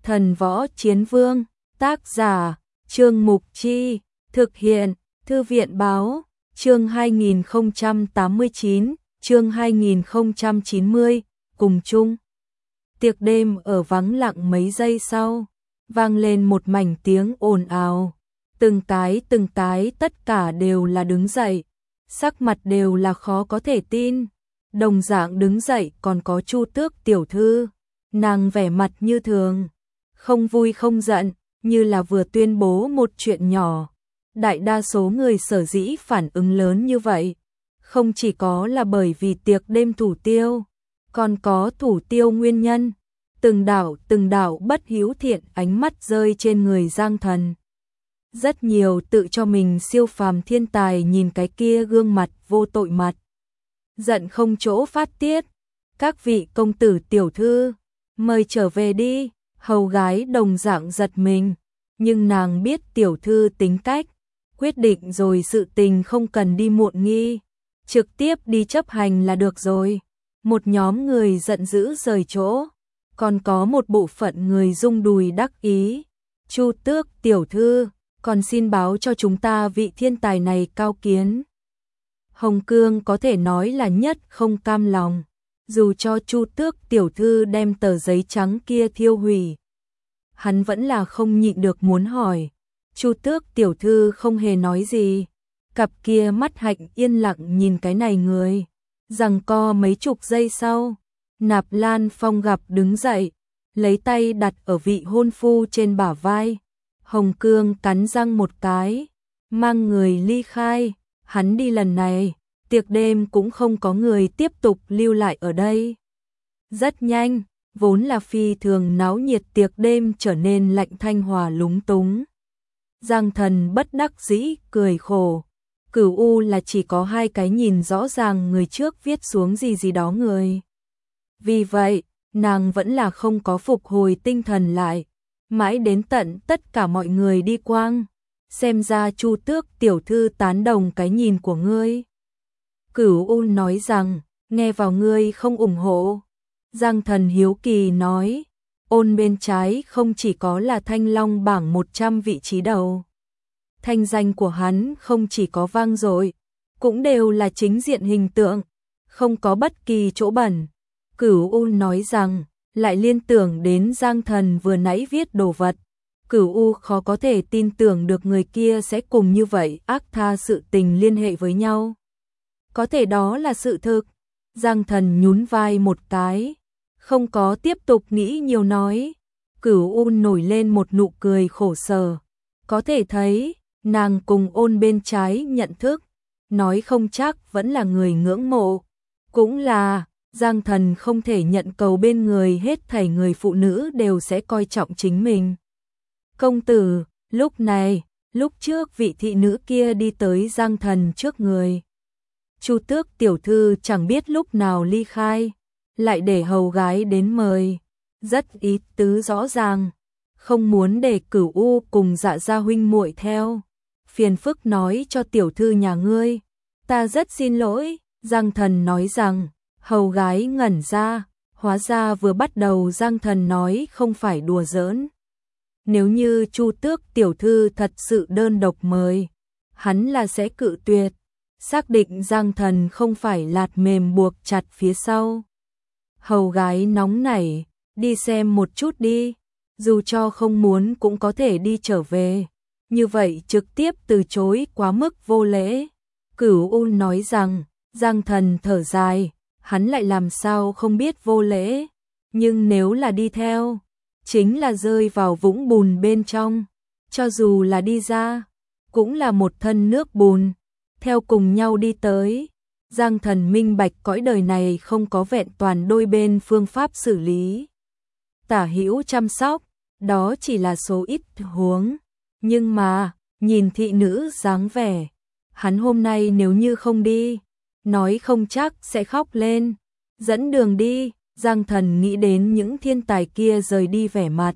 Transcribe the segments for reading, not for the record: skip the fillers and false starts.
Thần võ chiến vương, tác giả, Trương Mục Chi, thực hiện, Thư viện báo, chương 2089, chương 2090, cùng chung. Tiệc đêm ở vắng lặng mấy giây sau, vang lên một mảnh tiếng ồn ào. Từng cái tất cả đều là đứng dậy, sắc mặt đều là khó có thể tin. Đồng dạng đứng dậy còn có Chu Tước tiểu thư, nàng vẻ mặt như thường, không vui không giận, như là vừa tuyên bố một chuyện nhỏ. Đại đa số người sở dĩ phản ứng lớn như vậy, không chỉ có là bởi vì tiệc đêm thủ tiêu, còn có thủ tiêu nguyên nhân. Từng đạo bất hiếu thiện ánh mắt rơi trên người Giang Thần. Rất nhiều tự cho mình siêu phàm thiên tài nhìn cái kia gương mặt vô tội mặt, giận không chỗ phát tiết. Các vị công tử tiểu thư, mời trở về đi. Hầu gái đồng dạng giật mình, nhưng nàng biết tiểu thư tính cách, quyết định rồi sự tình không cần đi muộn nghi, trực tiếp đi chấp hành là được rồi. Một nhóm người giận dữ rời chỗ, còn có một bộ phận người rung đùi đắc ý. Chu Tước tiểu thư, còn xin báo cho chúng ta vị thiên tài này cao kiến. Hồng Cương có thể nói là nhất không cam lòng, dù cho Chu Tước tiểu thư đem tờ giấy trắng kia thiêu hủy, hắn vẫn là không nhịn được muốn hỏi. Chu Tước tiểu thư không hề nói gì, cặp kia mắt hạnh yên lặng nhìn cái này người. Giằng co mấy chục giây sau, Nạp Lan Phong gặp đứng dậy, lấy tay đặt ở vị hôn phu trên bả vai. Hồng Cương cắn răng một cái, mang người ly khai. Hắn đi lần này, tiệc đêm cũng không có người tiếp tục lưu lại ở đây. Rất nhanh, vốn là phi thường náo nhiệt tiệc đêm trở nên lạnh thanh hòa lúng túng. Giang Thần bất đắc dĩ cười khổ. Cửu U là chỉ có hai cái nhìn rõ ràng người trước viết xuống gì đó người. Vì vậy, nàng vẫn là không có phục hồi tinh thần lại. Mãi đến tận tất cả mọi người đi quang, xem ra Chu Tước tiểu thư tán đồng cái nhìn của ngươi. Cửu U nói rằng, nghe vào ngươi không ủng hộ. Giang Thần hiếu kỳ nói, Ôn bên trái không chỉ có là Thanh Long bảng 100 vị trí đầu. Thanh danh của hắn không chỉ có vang dội, cũng đều là chính diện hình tượng, không có bất kỳ chỗ bẩn. Cửu U nói rằng, lại liên tưởng đến Giang Thần vừa nãy viết đồ vật. Cửu U khó có thể tin tưởng được người kia sẽ cùng như vậy ác tha sự tình liên hệ với nhau. Có thể đó là sự thực. Giang Thần nhún vai một cái, không có tiếp tục nghĩ nhiều nói. Cửu U nổi lên một nụ cười khổ sở. Có thể thấy, nàng cùng Ôn bên trái nhận thức, nói không chắc vẫn là người ngưỡng mộ. Cũng là, Giang Thần không thể nhận cầu bên người hết thảy người phụ nữ đều sẽ coi trọng chính mình. Công tử, lúc này, lúc trước vị thị nữ kia đi tới Giang Thần trước người. Chu Tước tiểu thư chẳng biết lúc nào ly khai, lại để hầu gái đến mời. Rất ý tứ rõ ràng, không muốn để Cửu U cùng Dạ gia huynh muội theo. Phiền phức nói cho tiểu thư nhà ngươi. Ta rất xin lỗi, Giang Thần nói rằng. Hầu gái ngẩn ra, hóa ra vừa bắt đầu Giang Thần nói không phải đùa giỡn. Nếu như Chu Tước tiểu thư thật sự đơn độc mời, hắn là sẽ cự tuyệt. Xác định Giang Thần không phải lạt mềm buộc chặt phía sau. Hầu gái nóng nảy, đi xem một chút đi, dù cho không muốn cũng có thể đi trở về. Như vậy trực tiếp từ chối quá mức vô lễ. Cửu U nói rằng, Giang Thần thở dài, hắn lại làm sao không biết vô lễ, nhưng nếu là đi theo, chính là rơi vào vũng bùn bên trong, cho dù là đi ra, cũng là một thân nước bùn, theo cùng nhau đi tới. Giang Thần minh bạch cõi đời này không có vẹn toàn đôi bên phương pháp xử lý. Tả hữu chăm sóc, đó chỉ là số ít huống, nhưng mà, nhìn thị nữ dáng vẻ, hắn hôm nay nếu như không đi, nói không chắc sẽ khóc lên. Dẫn đường đi, Giang Thần nghĩ đến những thiên tài kia rời đi vẻ mặt.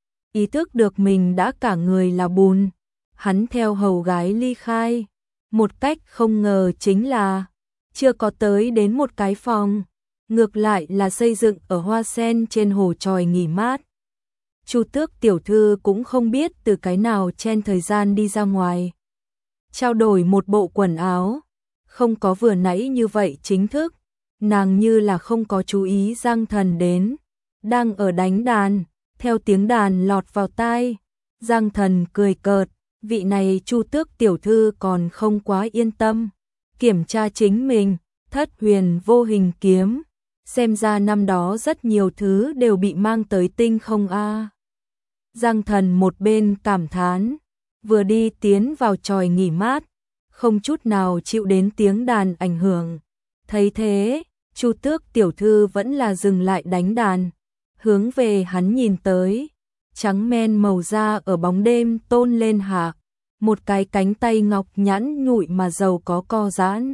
Ý thức được mình đã cả người là bùn, hắn theo hầu gái ly khai. Một cách không ngờ chính là, chưa có tới đến một cái phòng, ngược lại là xây dựng ở hoa sen trên hồ chòi nghỉ mát. Chu Tước tiểu thư cũng không biết từ cái nào chen thời gian đi ra ngoài. Trao đổi một bộ quần áo, không có vừa nãy như vậy chính thức, nàng như là không có chú ý Giang Thần đến, đang ở đánh đàn, theo tiếng đàn lọt vào tai. Giang Thần cười cợt, vị này Chu Tước tiểu thư còn không quá yên tâm, kiểm tra chính mình, Thất Huyền Vô Hình kiếm, xem ra năm đó rất nhiều thứ đều bị mang tới tinh không a. Giang Thần một bên cảm thán, vừa đi tiến vào chòi nghỉ mát, không chút nào chịu đến tiếng đàn ảnh hưởng. Thấy thế, Chu Tước tiểu thư vẫn là dừng lại đánh đàn, hướng về hắn nhìn tới, trắng men màu da ở bóng đêm tôn lên hạ, một cái cánh tay ngọc nhẵn nhụi mà giàu có co giãn.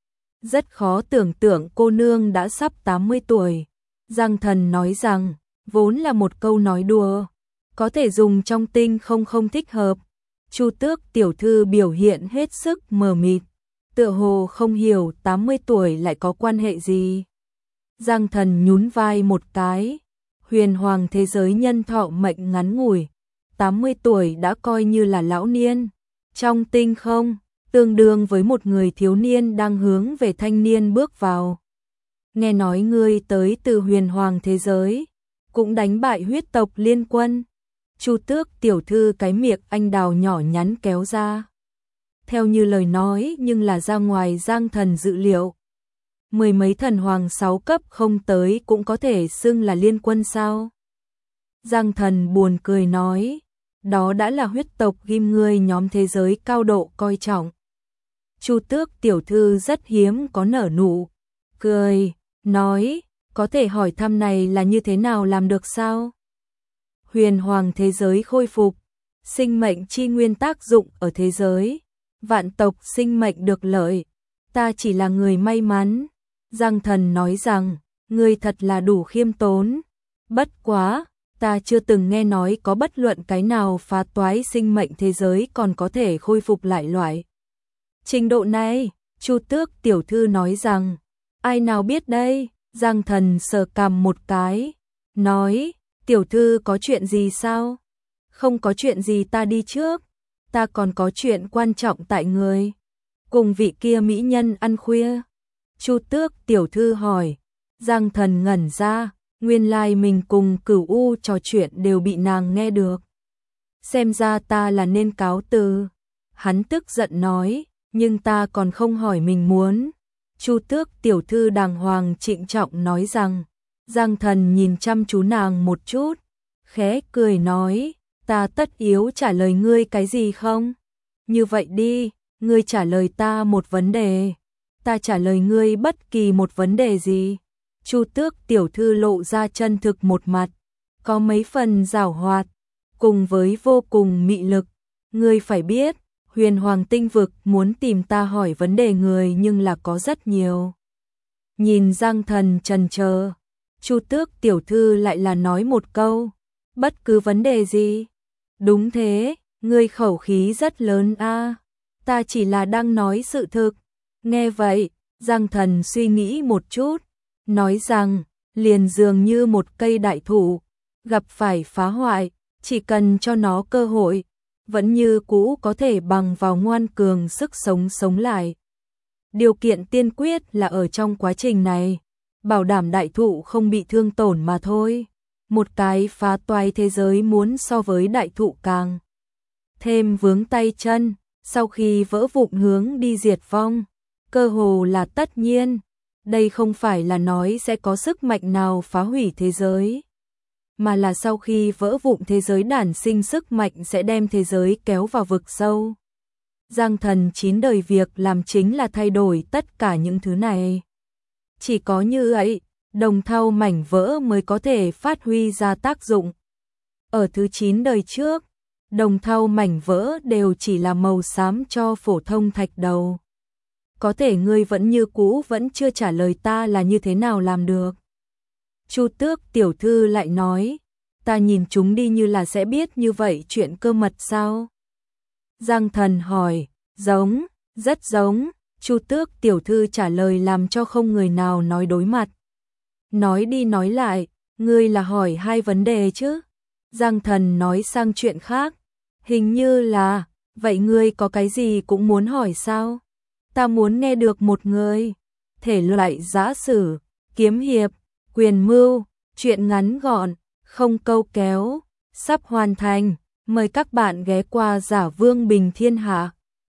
Rất khó tưởng tượng cô nương đã sắp 80 tuổi. Giang Thần nói rằng, vốn là một câu nói đùa, có thể dùng trong tinh không thích hợp. Chu Tước tiểu thư biểu hiện hết sức mờ mịt, tựa hồ không hiểu 80 tuổi lại có quan hệ gì. Giang Thần nhún vai một cái, huyền hoàng thế giới nhân thọ mệnh ngắn ngủi, 80 tuổi đã coi như là lão niên. Trong tinh không, tương đương với một người thiếu niên đang hướng về thanh niên bước vào. Nghe nói ngươi tới từ huyền hoàng thế giới, cũng đánh bại huyết tộc liên quân. Chu Tước tiểu thư cái miệng anh đào nhỏ nhắn kéo ra. Theo như lời nói nhưng là ra ngoài Giang Thần dự liệu. Mười mấy thần hoàng 6 cấp không tới cũng có thể xưng là liên quân sao? Giang Thần buồn cười nói, đó đã là huyết tộc ghim ngươi nhóm thế giới cao độ coi trọng. Chu Tước tiểu thư rất hiếm có nở nụ cười, nói, có thể hỏi thăm này là như thế nào làm được sao? Huyền hoàng thế giới khôi phục, sinh mệnh chi nguyên tác dụng ở thế giới, vạn tộc sinh mệnh được lợi, ta chỉ là người may mắn. Giang Thần nói rằng, ngươi thật là đủ khiêm tốn, bất quá, ta chưa từng nghe nói có bất luận cái nào phá toái sinh mệnh thế giới còn có thể khôi phục lại loại trình độ này. Chu Tước tiểu thư nói rằng, ai nào biết đây? Giang Thần sờ cằm một cái, nói, tiểu thư có chuyện gì sao? Không có chuyện gì, ta đi trước, ta còn có chuyện quan trọng tại người. Cùng vị kia mỹ nhân ăn khuya. Chu Tước tiểu thư hỏi. Giang Thần ngẩn ra, nguyên lai mình cùng Cửu U trò chuyện đều bị nàng nghe được. Xem ra ta là nên cáo từ. Hắn tức giận nói, nhưng ta còn không hỏi mình muốn. Chu Tước tiểu thư đàng hoàng trịnh trọng nói rằng. Giang Thần nhìn chăm chú nàng một chút, khẽ cười nói, ta tất yếu trả lời ngươi cái gì không? Như vậy đi, ngươi trả lời ta một vấn đề, ta trả lời ngươi bất kỳ một vấn đề gì. Chu Tước tiểu thư lộ ra chân thực một mặt, có mấy phần giảo hoạt, cùng với vô cùng mị lực. Ngươi phải biết, huyền hoàng tinh vực muốn tìm ta hỏi vấn đề người nhưng là có rất nhiều. Nhìn Giang Thần chần chờ, Chu Tước tiểu thư lại là nói một câu, bất cứ vấn đề gì. Đúng thế, ngươi khẩu khí rất lớn a. Ta chỉ là đang nói sự thực. Nghe vậy, Giang Thần suy nghĩ một chút, nói rằng, liền dường như một cây đại thụ, gặp phải phá hoại, chỉ cần cho nó cơ hội, vẫn như cũ có thể bằng vào ngoan cường sức sống lại. Điều kiện tiên quyết là ở trong quá trình này, bảo đảm đại thụ không bị thương tổn mà thôi. Một cái phá toái thế giới muốn so với đại thụ càng thêm vướng tay chân, sau khi vỡ vụn hướng đi diệt vong, cơ hồ là tất nhiên. Đây không phải là nói sẽ có sức mạnh nào phá hủy thế giới, mà là sau khi vỡ vụn thế giới đản sinh sức mạnh sẽ đem thế giới kéo vào vực sâu. Giang Thần 9 đời việc làm chính là thay đổi tất cả những thứ này. Chỉ có như vậy, đồng thau mảnh vỡ mới có thể phát huy ra tác dụng. Ở thứ 9 đời trước, đồng thau mảnh vỡ đều chỉ là màu xám cho phổ thông thạch đầu. Có thể ngươi vẫn như cũ vẫn chưa trả lời ta là như thế nào làm được. Chu Tước tiểu thư lại nói, ta nhìn chúng đi như là sẽ biết như vậy chuyện cơ mật sao? Giang Thần hỏi, giống, rất giống. Chu Tước tiểu thư trả lời làm cho không người nào nói đối mặt. Nói đi nói lại, ngươi là hỏi hai vấn đề chứ? Giang Thần nói sang chuyện khác. Hình như là, vậy ngươi có cái gì cũng muốn hỏi sao? Ta muốn nghe được một người. Thể loại giã sử, kiếm hiệp, quyền mưu, truyện ngắn gọn, không câu kéo, sắp hoàn thành. Mời các bạn ghé qua Giả Vương Bình Thiên Hạ.